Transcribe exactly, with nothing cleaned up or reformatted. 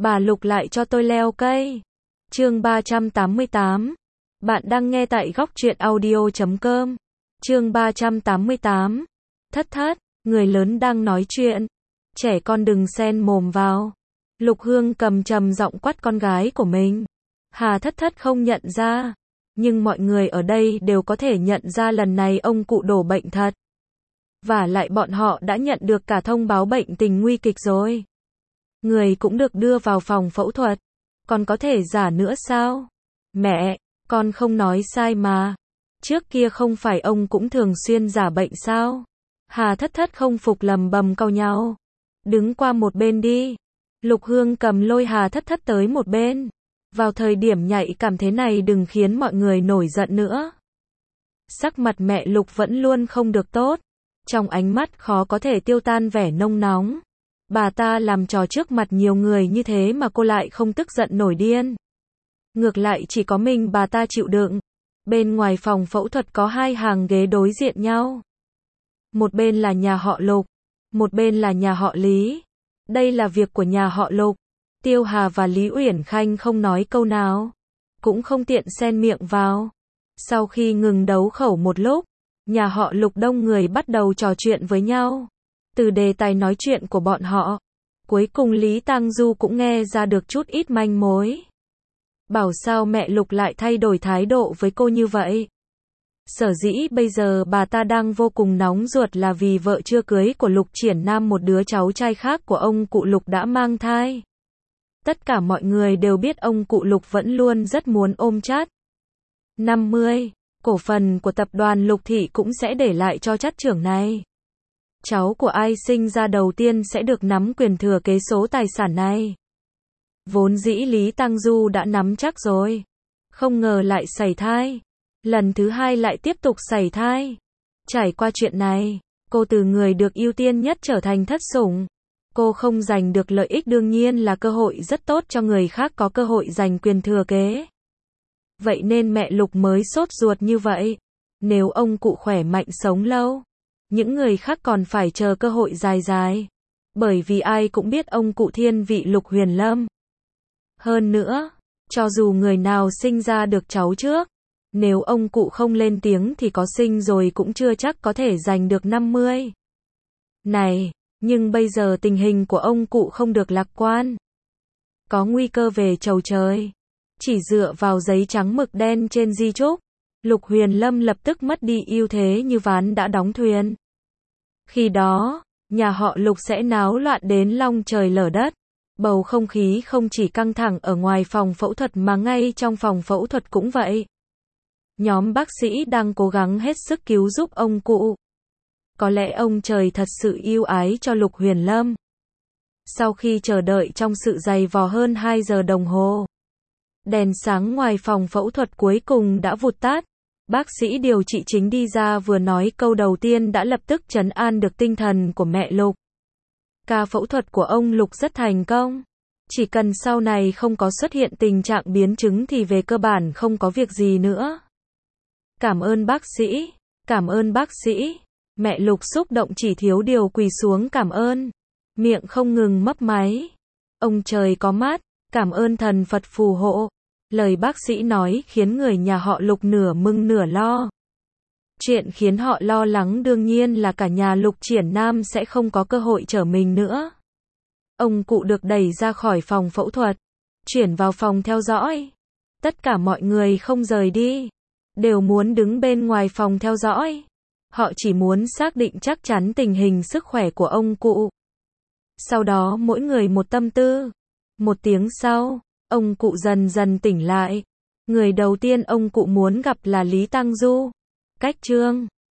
Bà Lục lại cho tôi leo cây. Chương ba trăm tám mươi tám. Bạn đang nghe tại góc truyện audio chấm com. Chương ba trăm tám mươi tám. Thất thất, người lớn đang nói chuyện. Trẻ con đừng xen mồm vào. Lục Hương cầm trầm giọng quát con gái của mình. Hà Thất Thất không nhận ra. Nhưng mọi người ở đây đều có thể nhận ra lần này ông cụ đổ bệnh thật. Và lại bọn họ đã nhận được cả thông báo bệnh tình nguy kịch rồi. Người cũng được đưa vào phòng phẫu thuật. Còn có thể giả nữa sao? Mẹ, con không nói sai mà. Trước kia không phải ông cũng thường xuyên giả bệnh sao? Hà Thất Thất không phục lầm bầm cau nhau. Đứng qua một bên đi. Lục Hương cầm lôi Hà Thất Thất tới một bên. Vào thời điểm nhạy cảm thế này đừng khiến mọi người nổi giận nữa. Sắc mặt mẹ Lục vẫn luôn không được tốt. Trong ánh mắt khó có thể tiêu tan vẻ nông nóng. Bà ta làm trò trước mặt nhiều người như thế mà cô lại không tức giận nổi điên. Ngược lại chỉ có mình bà ta chịu đựng. Bên ngoài phòng phẫu thuật có hai hàng ghế đối diện nhau. Một bên là nhà họ Lục, một bên là nhà họ Lý. Đây là việc của nhà họ Lục. Tiêu Hà và Lý Uyển Khanh không nói câu nào, cũng không tiện xen miệng vào. Sau khi ngừng đấu khẩu một lúc, nhà họ Lục đông người bắt đầu trò chuyện với nhau. Từ đề tài nói chuyện của bọn họ, cuối cùng Lý Tang Du cũng nghe ra được chút ít manh mối. Bảo sao mẹ Lục lại thay đổi thái độ với cô như vậy? Sở dĩ bây giờ bà ta đang vô cùng nóng ruột là vì vợ chưa cưới của Lục Triển Nam một đứa cháu trai khác của ông cụ Lục đã mang thai. Tất cả mọi người đều biết ông cụ Lục vẫn luôn rất muốn ôm chắt. năm mươi. Cổ phần của tập đoàn Lục Thị cũng sẽ để lại cho chắt trưởng này. Cháu của ai sinh ra đầu tiên sẽ được nắm quyền thừa kế số tài sản này. Vốn dĩ Lý Tang Du đã nắm chắc rồi. Không ngờ lại sảy thai. Lần thứ hai lại tiếp tục sảy thai. Trải qua chuyện này, cô từ người được ưu tiên nhất trở thành thất sủng. Cô không giành được lợi ích đương nhiên là cơ hội rất tốt cho người khác có cơ hội giành quyền thừa kế. Vậy nên mẹ Lục mới sốt ruột như vậy. Nếu ông cụ khỏe mạnh sống lâu, những người khác còn phải chờ cơ hội dài dài. Bởi vì ai cũng biết ông cụ thiên vị Lục Huyền Lâm. Hơn nữa, cho dù người nào sinh ra được cháu trước, nếu ông cụ không lên tiếng thì có sinh rồi cũng chưa chắc có thể giành được năm mươi. Này, nhưng bây giờ tình hình của ông cụ không được lạc quan. Có nguy cơ về chầu trời. Chỉ dựa vào giấy trắng mực đen trên di chúc, Lục Huyền Lâm lập tức mất đi ưu thế như ván đã đóng thuyền. Khi đó, nhà họ Lục sẽ náo loạn đến long trời lở đất. Bầu không khí không chỉ căng thẳng ở ngoài phòng phẫu thuật mà ngay trong phòng phẫu thuật cũng vậy. Nhóm bác sĩ đang cố gắng hết sức cứu giúp ông cụ. Có lẽ ông trời thật sự yêu ái cho Lục Huyền Lâm. Sau khi chờ đợi trong sự dày vò hơn hai giờ đồng hồ, đèn sáng ngoài phòng phẫu thuật cuối cùng đã vụt tắt. Bác sĩ điều trị chính đi ra vừa nói câu đầu tiên đã lập tức trấn an được tinh thần của mẹ Lục. Ca phẫu thuật của ông Lục rất thành công. Chỉ cần sau này không có xuất hiện tình trạng biến chứng thì về cơ bản không có việc gì nữa. Cảm ơn bác sĩ, cảm ơn bác sĩ. Mẹ Lục xúc động chỉ thiếu điều quỳ xuống cảm ơn. Miệng không ngừng mấp máy. Ông trời có mắt, cảm ơn thần Phật phù hộ. Lời bác sĩ nói khiến người nhà họ Lục nửa mừng nửa lo. Chuyện khiến họ lo lắng đương nhiên là cả nhà Lục Triển Nam sẽ không có cơ hội trở mình nữa. Ông cụ được đẩy ra khỏi phòng phẫu thuật, chuyển vào phòng theo dõi. Tất cả mọi người không rời đi, đều muốn đứng bên ngoài phòng theo dõi. Họ chỉ muốn xác định chắc chắn tình hình sức khỏe của ông cụ. Sau đó mỗi người một tâm tư. Một tiếng sau, ông cụ dần dần tỉnh lại. Người đầu tiên ông cụ muốn gặp là Lý Tang Du. Cách chương